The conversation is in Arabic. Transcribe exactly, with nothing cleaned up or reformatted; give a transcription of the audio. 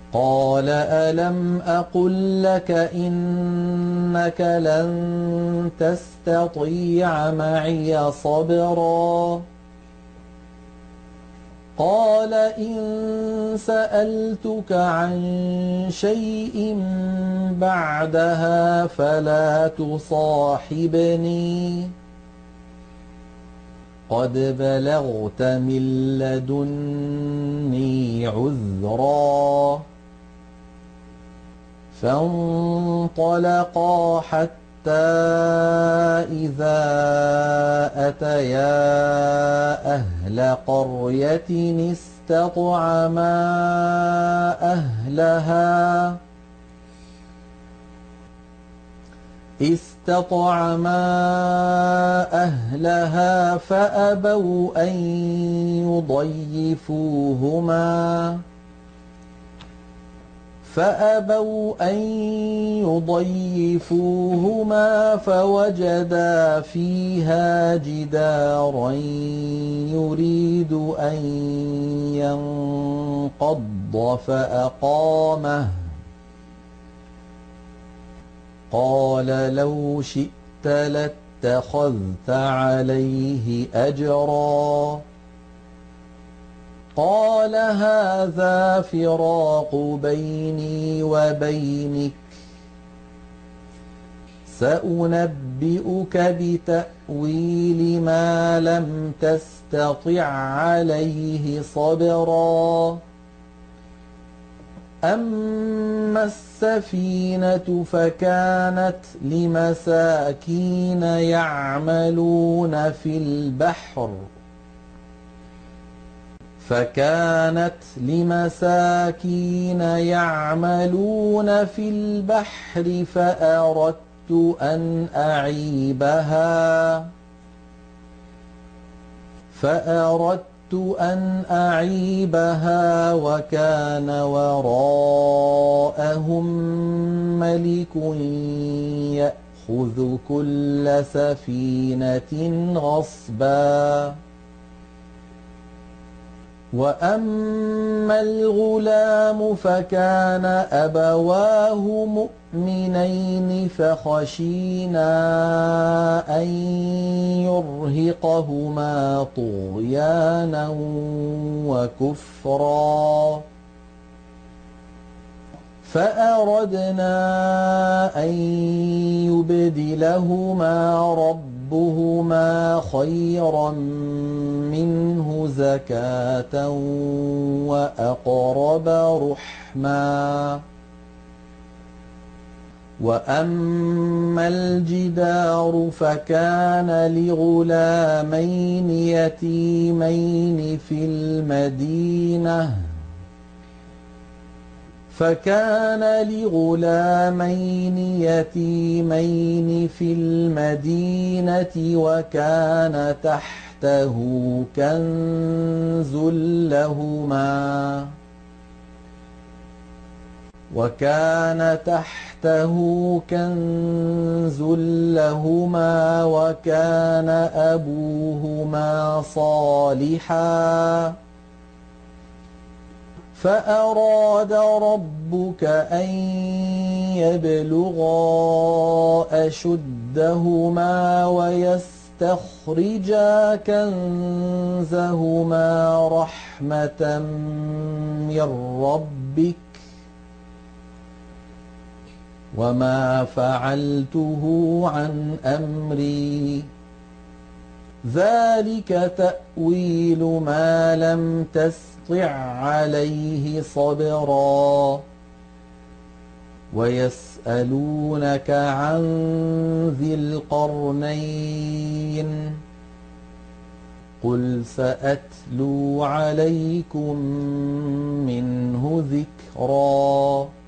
قال ألم أقل لك إنك لن تستطيع معي صبرا قال إن سألتك عن شيء بعدها فلا تصاحبني قد بلغت من لدني عذرا فانطلقا حتى إذا أتيا أهل قرية استطعما أهلها استطعما أهلها فأبوا أن يضيفوهما فأبوا أن يضيفوهما فوجدا فيها جدارا يريد أن ينقض فأقامه قال لو شئت لاتخذت عليه أجرا قال هذا فراق بيني وبينك سأنبئك بتأويل ما لم تستطع عليه صبرا أما السفينة فكانت لمساكين يعملون في البحر فكانت لمساكين يعملون في البحر فأردت أن أعيبها فأردت أن أعيبها وكان وراءهم ملك يأخذ كل سفينة غصبا وأما الغلام فكان أبواه مؤمنين فخشينا أن يرهقهما طغيانا وكفرا فأردنا أن يبدلهما ربهما خيرا منه زكاة وأقرب رحما وأما الجدار فكان لغلامين يتيمين في المدينة فكان لغلامين يتيمين في المدينة وكان تحته كنز لهما وكان تحته كنز لهما وكان أبوهما صالحا فأراد ربك أن يبلغا أشدهما ويستخرجا كنزهما رحمة من ربك وما فعلته عن أمري ذلك تأويل ما لم تستطع عليه صبرا ويسألونك عن ذي القرنين قل سأتلو عليكم منه ذكرا